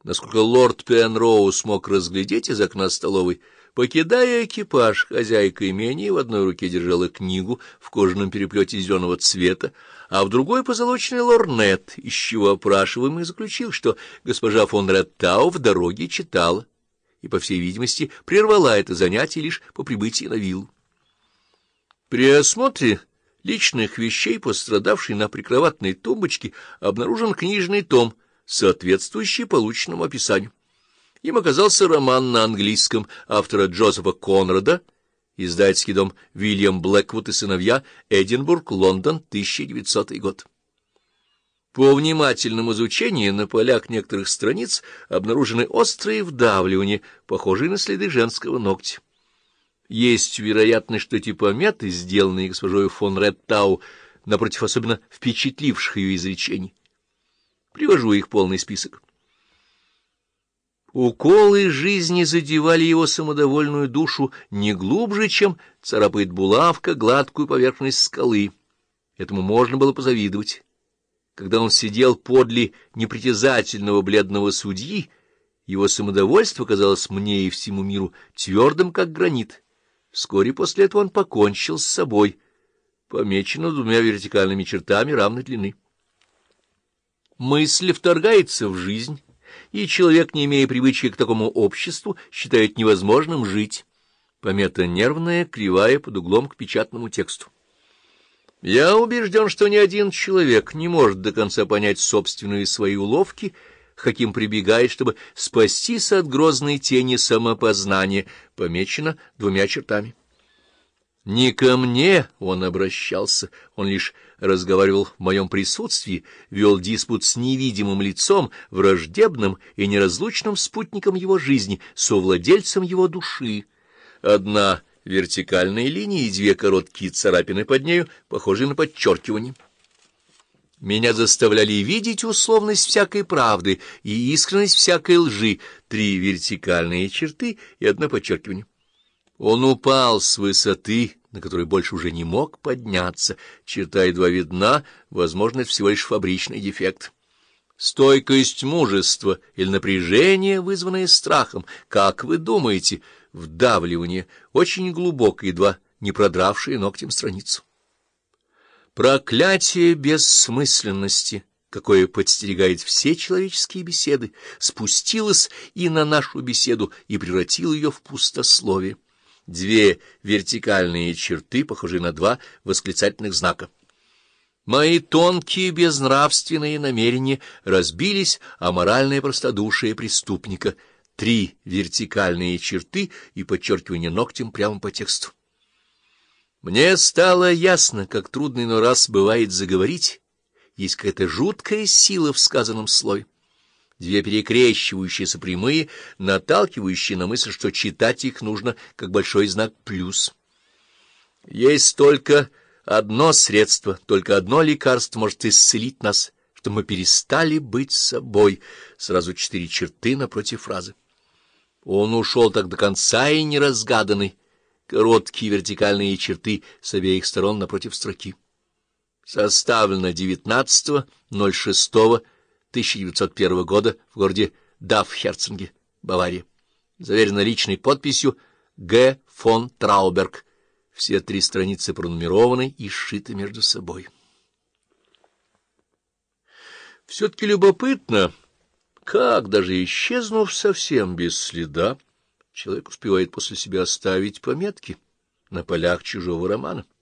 Насколько лорд Пенроуз мог разглядеть из окна столовой, покидая экипаж, хозяйка имения в одной руке держала книгу в кожаном переплете зеленого цвета, а в другой позолоченный лорнет, из чего опрашиваемый заключил, что госпожа фон Реттау в дороге читала и, по всей видимости, прервала это занятие лишь по прибытии на виллу. При осмотре личных вещей пострадавшей на прикроватной тумбочке обнаружен книжный том, соответствующий полученному описанию. Им оказался роман на английском автора Джозефа Конрада, издательский дом Вильям Блэквуд и сыновья, Эдинбург, Лондон, 1900 год. По внимательному изучению на полях некоторых страниц обнаружены острые вдавливания, похожие на следы женского ногтя. Есть вероятность, что эти пометы, сделанные госпожой фон Реттау, напротив особенно впечатливших ее изречений. Привожу их полный список. Уколы жизни задевали его самодовольную душу не глубже, чем царапает булавка гладкую поверхность скалы. Этому можно было позавидовать. Когда он сидел подле непритязательного бледного судьи, его самодовольство казалось мне и всему миру твердым, как гранит. Вскоре после этого он покончил с собой, помечено двумя вертикальными чертами равной длины. Мысль вторгается в жизнь, и человек, не имея привычки к такому обществу, считает невозможным жить. Помета нервная, кривая, под углом к печатному тексту. Я убежден, что ни один человек не может до конца понять собственные свои уловки, к каким прибегает, чтобы спастись от грозной тени самопознания, помечено двумя чертами. Не ко мне он обращался, он лишь разговаривал в моем присутствии, вел диспут с невидимым лицом, враждебным и неразлучным спутником его жизни, совладельцем его души. Одна вертикальная линия и две короткие царапины под нею, похожие на подчеркивание. Меня заставляли видеть условность всякой правды и искренность всякой лжи, три вертикальные черты и одно подчеркивание. Он упал с высоты, на которой больше уже не мог подняться. Черта едва видна, возможно, это всего лишь фабричный дефект. Стойкость мужества или напряжение, вызванное страхом, как вы думаете, вдавливание, очень глубокое, едва не продравшее ногтем страницу. Проклятие бессмысленности, какое подстерегает все человеческие беседы, спустилось и на нашу беседу и превратило ее в пустословие. Две вертикальные черты, похожие на два восклицательных знака. Мои тонкие безнравственные намерения разбились о моральное простодушие преступника. Три вертикальные черты и подчеркивание ногтем прямо по тексту. Мне стало ясно, как трудно иной раз бывает заговорить. Есть какая-то жуткая сила в сказанном слове. Две перекрещивающиеся прямые, наталкивающие на мысль, что читать их нужно как большой знак плюс. Есть только одно средство, только одно лекарство может исцелить нас, что мы перестали быть собой. Сразу четыре черты напротив фразы. Он ушел так до конца и неразгаданный. Короткие вертикальные черты с обеих сторон напротив строки. Составлено 19.06.1901 года в городе Дафхерцинге, Бавария. Заверено личной подписью Г. фон Трауберг. Все три страницы пронумерованы и сшиты между собой. Все-таки любопытно, как, даже исчезнув совсем без следа, человек успевает после себя оставить пометки на полях чужого романа.